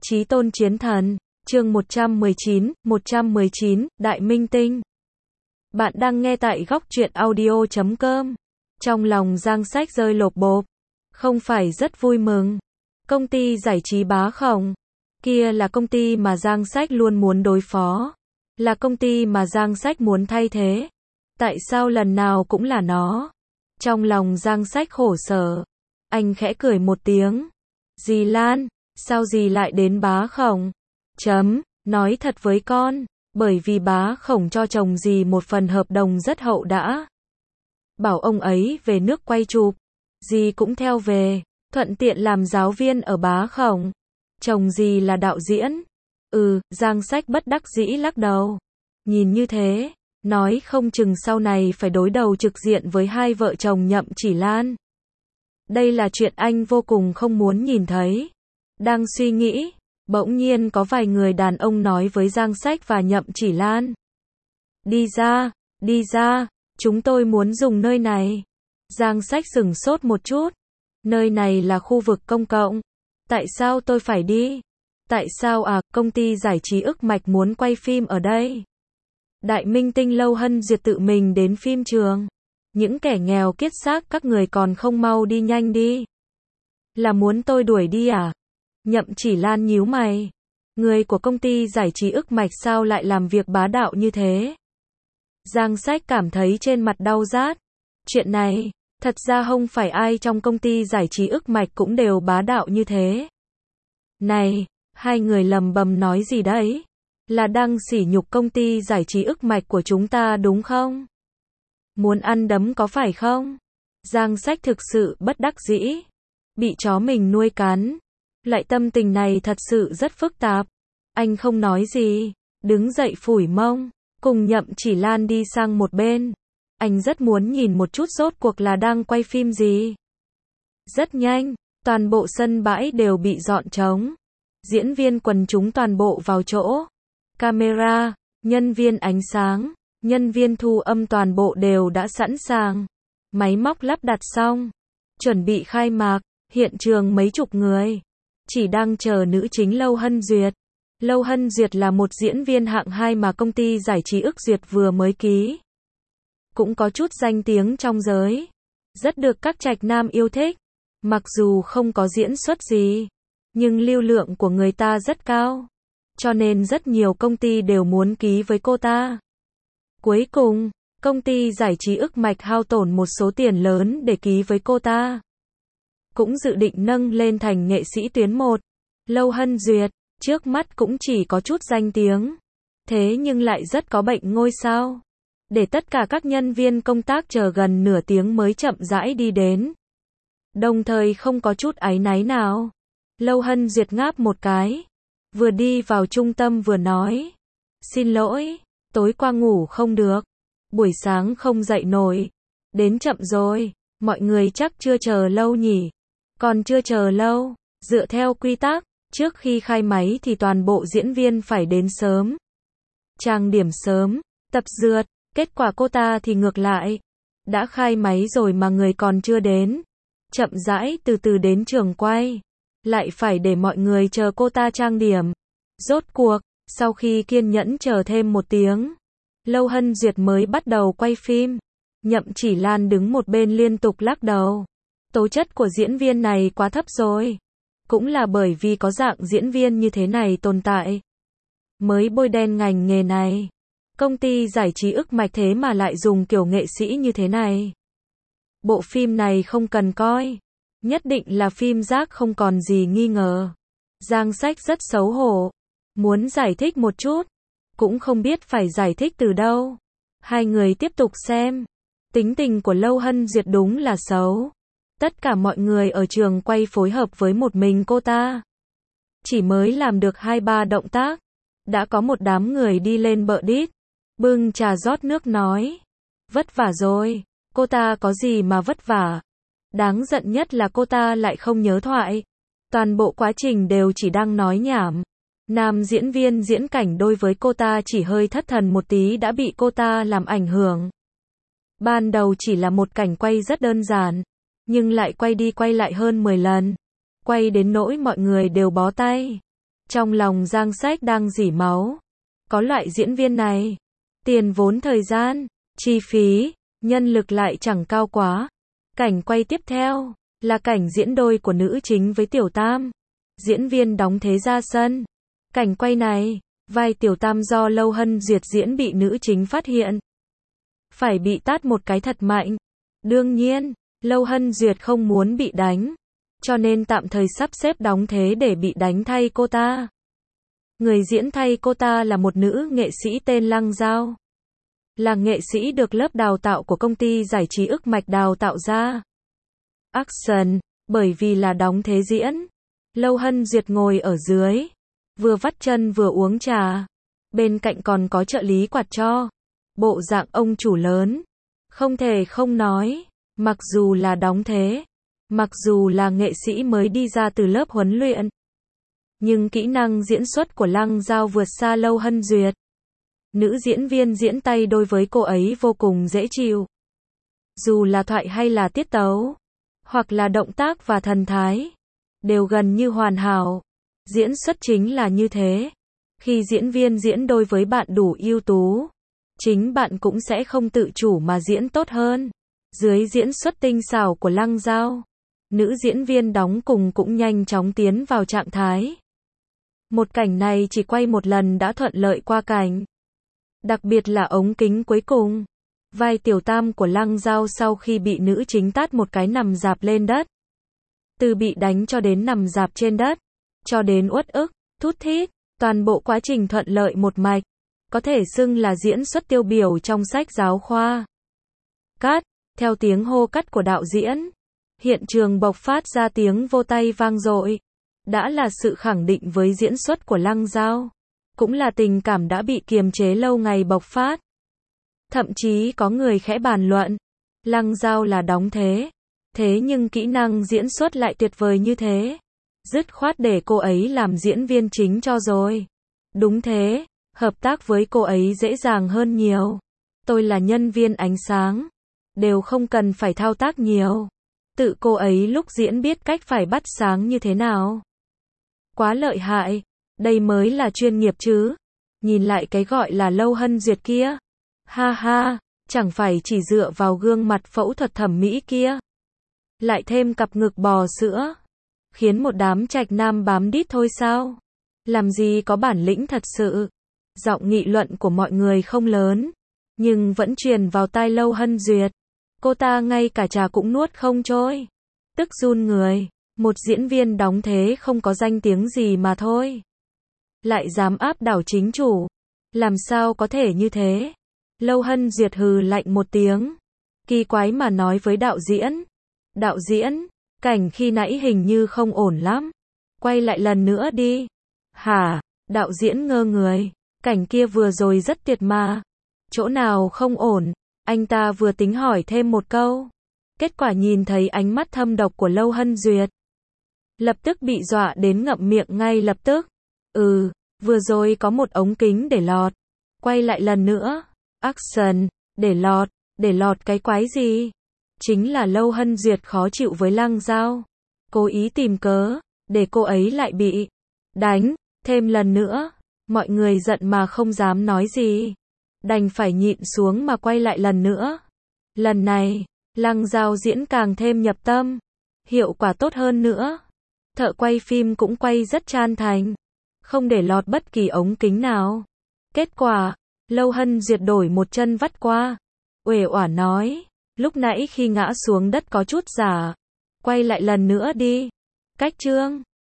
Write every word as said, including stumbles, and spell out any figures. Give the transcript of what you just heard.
Chí tôn chiến thần, chương một trăm mười chín, một trăm mười chín, Đại Minh Tinh. Bạn đang nghe tại góc truyện audio chấm com. Trong lòng Giang Sách rơi lột bột, không phải rất vui mừng. Công ty giải trí Bá Khổng, kia là công ty mà Giang Sách luôn muốn đối phó, là công ty mà Giang Sách muốn thay thế. Tại sao lần nào cũng là nó? Trong lòng Giang Sách khổ sở, anh khẽ cười một tiếng. Dì Lan, sao dì lại đến Bá Khổng? Chấm, nói thật với con, bởi vì Bá Khổng cho chồng dì một phần hợp đồng rất hậu đã. Bảo ông ấy về nước quay chụp, dì cũng theo về, thuận tiện làm giáo viên ở Bá Khổng. Chồng dì là đạo diễn. Ừ, Giang Sách bất đắc dĩ lắc đầu. Nhìn như thế, nói không chừng sau này phải đối đầu trực diện với hai vợ chồng Nhậm Chỉ Lan. Đây là chuyện anh vô cùng không muốn nhìn thấy. Đang suy nghĩ, bỗng nhiên có vài người đàn ông nói với Giang Sách và Nhậm Chỉ Lan. Đi ra, đi ra, chúng tôi muốn dùng nơi này. Giang Sách sửng sốt một chút. Nơi này là khu vực công cộng. Tại sao tôi phải đi? Tại sao à, công ty giải trí ức mạch muốn quay phim ở đây? Đại Minh Tinh Lâu Hân Duyệt tự mình đến phim trường. Những kẻ nghèo kiết xác các người còn không mau đi nhanh đi. Là muốn tôi đuổi đi à? Nhậm Chỉ Lan nhíu mày. Người của công ty giải trí ức mạch sao lại làm việc bá đạo như thế? Giang Sách cảm thấy trên mặt đau rát. Chuyện này, thật ra không phải ai trong công ty giải trí ức mạch cũng đều bá đạo như thế. Này, hai người lầm bầm nói gì đấy? Là đang sỉ nhục công ty giải trí ức mạch của chúng ta đúng không? Muốn ăn đấm có phải không? Giang Sách thực sự bất đắc dĩ. Bị chó mình nuôi cắn. Lại tâm tình này thật sự rất phức tạp. Anh không nói gì. Đứng dậy phủi mông. Cùng Nhậm Chỉ Lan đi sang một bên. Anh rất muốn nhìn một chút rốt cuộc là đang quay phim gì. Rất nhanh, toàn bộ sân bãi đều bị dọn trống. Diễn viên quần chúng toàn bộ vào chỗ. Camera, nhân viên ánh sáng, nhân viên thu âm toàn bộ đều đã sẵn sàng. Máy móc lắp đặt xong. Chuẩn bị khai mạc, hiện trường mấy chục người. Chỉ đang chờ nữ chính Lâu Hân Duyệt. Lâu Hân Duyệt là một diễn viên hạng hai mà công ty giải trí ức duyệt vừa mới ký. Cũng có chút danh tiếng trong giới. Rất được các trạch nam yêu thích. Mặc dù không có diễn xuất gì, nhưng lưu lượng của người ta rất cao. Cho nên rất nhiều công ty đều muốn ký với cô ta. Cuối cùng, công ty giải trí ức mạch hao tổn một số tiền lớn để ký với cô ta. Cũng dự định nâng lên thành nghệ sĩ tuyến một. Lâu Hân Duyệt, trước mắt cũng chỉ có chút danh tiếng. Thế nhưng lại rất có bệnh ngôi sao. Để tất cả các nhân viên công tác chờ gần nửa tiếng mới chậm rãi đi đến. Đồng thời không có chút áy náy nào. Lâu Hân Duyệt ngáp một cái. Vừa đi vào trung tâm vừa nói. Xin lỗi, tối qua ngủ không được. Buổi sáng không dậy nổi. Đến chậm rồi, mọi người chắc chưa chờ lâu nhỉ. Còn chưa chờ lâu, dựa theo quy tắc, trước khi khai máy thì toàn bộ diễn viên phải đến sớm. Trang điểm sớm, tập dượt, kết quả cô ta thì ngược lại. Đã khai máy rồi mà người còn chưa đến. Chậm rãi từ từ đến trường quay. Lại phải để mọi người chờ cô ta trang điểm. Rốt cuộc, sau khi kiên nhẫn chờ thêm một tiếng, Lâu Hân Duyệt mới bắt đầu quay phim. Nhậm Chỉ Lan đứng một bên liên tục lắc đầu. Tố chất của diễn viên này quá thấp rồi. Cũng là bởi vì có dạng diễn viên như thế này tồn tại, mới bôi đen ngành nghề này. Công ty giải trí ức mạch thế mà lại dùng kiểu nghệ sĩ như thế này. Bộ phim này không cần coi. Nhất định là phim rác không còn gì nghi ngờ. Giang Sách rất xấu hổ. Muốn giải thích một chút. Cũng không biết phải giải thích từ đâu. Hai người tiếp tục xem. Tính tình của Lâu Hân Duyệt đúng là xấu. Tất cả mọi người ở trường quay phối hợp với một mình cô ta. Chỉ mới làm được hai ba động tác. Đã có một đám người đi lên bợ đít. Bưng trà rót nước nói. Vất vả rồi. Cô ta có gì mà vất vả? Đáng giận nhất là cô ta lại không nhớ thoại. Toàn bộ quá trình đều chỉ đang nói nhảm. Nam diễn viên diễn cảnh đôi với cô ta chỉ hơi thất thần một tí đã bị cô ta làm ảnh hưởng. Ban đầu chỉ là một cảnh quay rất đơn giản, nhưng lại quay đi quay lại hơn mười lần. Quay đến nỗi mọi người đều bó tay. Trong lòng Giang Sách đang rỉ máu. Có loại diễn viên này, tiền vốn thời gian, chi phí, nhân lực lại chẳng cao quá. Cảnh quay tiếp theo là cảnh diễn đôi của nữ chính với Tiểu Tam. Diễn viên đóng thế ra sân. Cảnh quay này, vai Tiểu Tam do Lâu Hân Duyệt diễn bị nữ chính phát hiện. Phải bị tát một cái thật mạnh. Đương nhiên, Lâu Hân Duyệt không muốn bị đánh, cho nên tạm thời sắp xếp đóng thế để bị đánh thay cô ta. Người diễn thay cô ta là một nữ nghệ sĩ tên Lăng Giao. Là nghệ sĩ được lớp đào tạo của công ty giải trí Ức Mạch đào tạo ra. Action, bởi vì là đóng thế diễn. Lâu Hân Duyệt ngồi ở dưới, vừa vắt chân vừa uống trà. Bên cạnh còn có trợ lý quạt cho. Bộ dạng ông chủ lớn. Không thể không nói, mặc dù là đóng thế, mặc dù là nghệ sĩ mới đi ra từ lớp huấn luyện, nhưng kỹ năng diễn xuất của Lăng Giao vượt xa Lâu Hân Duyệt. Nữ diễn viên diễn tay đôi với cô ấy vô cùng dễ chịu. Dù là thoại hay là tiết tấu, hoặc là động tác và thần thái, đều gần như hoàn hảo. Diễn xuất chính là như thế. Khi diễn viên diễn đôi với bạn đủ ưu tú, chính bạn cũng sẽ không tự chủ mà diễn tốt hơn. Dưới diễn xuất tinh xảo của Lăng Giao, nữ diễn viên đóng cùng cũng nhanh chóng tiến vào trạng thái. Một cảnh này chỉ quay một lần đã thuận lợi qua cảnh. Đặc biệt là ống kính cuối cùng. Vai Tiểu Tam của Lăng Giao sau khi bị nữ chính tát một cái nằm rạp lên đất. Từ bị đánh cho đến nằm rạp trên đất, cho đến uất ức, thút thít, toàn bộ quá trình thuận lợi một mạch. Có thể xưng là diễn xuất tiêu biểu trong sách giáo khoa. Cắt, theo tiếng hô cắt của đạo diễn, hiện trường bộc phát ra tiếng vỗ tay vang dội. Đã là sự khẳng định với diễn xuất của Lăng Giao, cũng là tình cảm đã bị kiềm chế lâu ngày bộc phát. Thậm chí có người khẽ bàn luận, Lăng Giao là đóng thế, thế nhưng kỹ năng diễn xuất lại tuyệt vời như thế. Dứt khoát để cô ấy làm diễn viên chính cho rồi. Đúng thế, hợp tác với cô ấy dễ dàng hơn nhiều. Tôi là nhân viên ánh sáng, đều không cần phải thao tác nhiều. Tự cô ấy lúc diễn biết cách phải bắt sáng như thế nào. Quá lợi hại, đây mới là chuyên nghiệp chứ. Nhìn lại cái gọi là Lâu Hân Duyệt kia. Ha ha, chẳng phải chỉ dựa vào gương mặt phẫu thuật thẩm mỹ kia. Lại thêm cặp ngực bò sữa, khiến một đám trạch nam bám đít thôi sao? Làm gì có bản lĩnh thật sự. Giọng nghị luận của mọi người không lớn, nhưng vẫn truyền vào tai Lâu Hân Duyệt. Cô ta ngay cả trà cũng nuốt không trôi. Tức run người, một diễn viên đóng thế không có danh tiếng gì mà thôi. Lại dám áp đảo chính chủ. Làm sao có thể như thế? Lâu Hân Duyệt hừ lạnh một tiếng. Kỳ quái mà nói với đạo diễn. Đạo diễn, cảnh khi nãy hình như không ổn lắm. Quay lại lần nữa đi. Hả? Đạo diễn ngơ người. Cảnh kia vừa rồi rất tuyệt mà. Chỗ nào không ổn? Anh ta vừa tính hỏi thêm một câu. Kết quả nhìn thấy ánh mắt thâm độc của Lâu Hân Duyệt. Lập tức bị dọa đến ngậm miệng ngay lập tức. Ừ, vừa rồi có một ống kính để lọt. Quay lại lần nữa. Action, để lọt, để lọt cái quái gì? Chính là Lâu Hân Duyệt khó chịu với Lăng Giao. Cố ý tìm cớ, để cô ấy lại bị đánh, thêm lần nữa. Mọi người giận mà không dám nói gì. Đành phải nhịn xuống mà quay lại lần nữa. Lần này, Lăng Giao diễn càng thêm nhập tâm. Hiệu quả tốt hơn nữa. Thợ quay phim cũng quay rất chan thành. Không để lọt bất kỳ ống kính nào. Kết quả, Lâu Hân Duyệt đổi một chân vắt qua. Uể oải nói, lúc nãy khi ngã xuống đất có chút giả. Quay lại lần nữa đi. Cách chương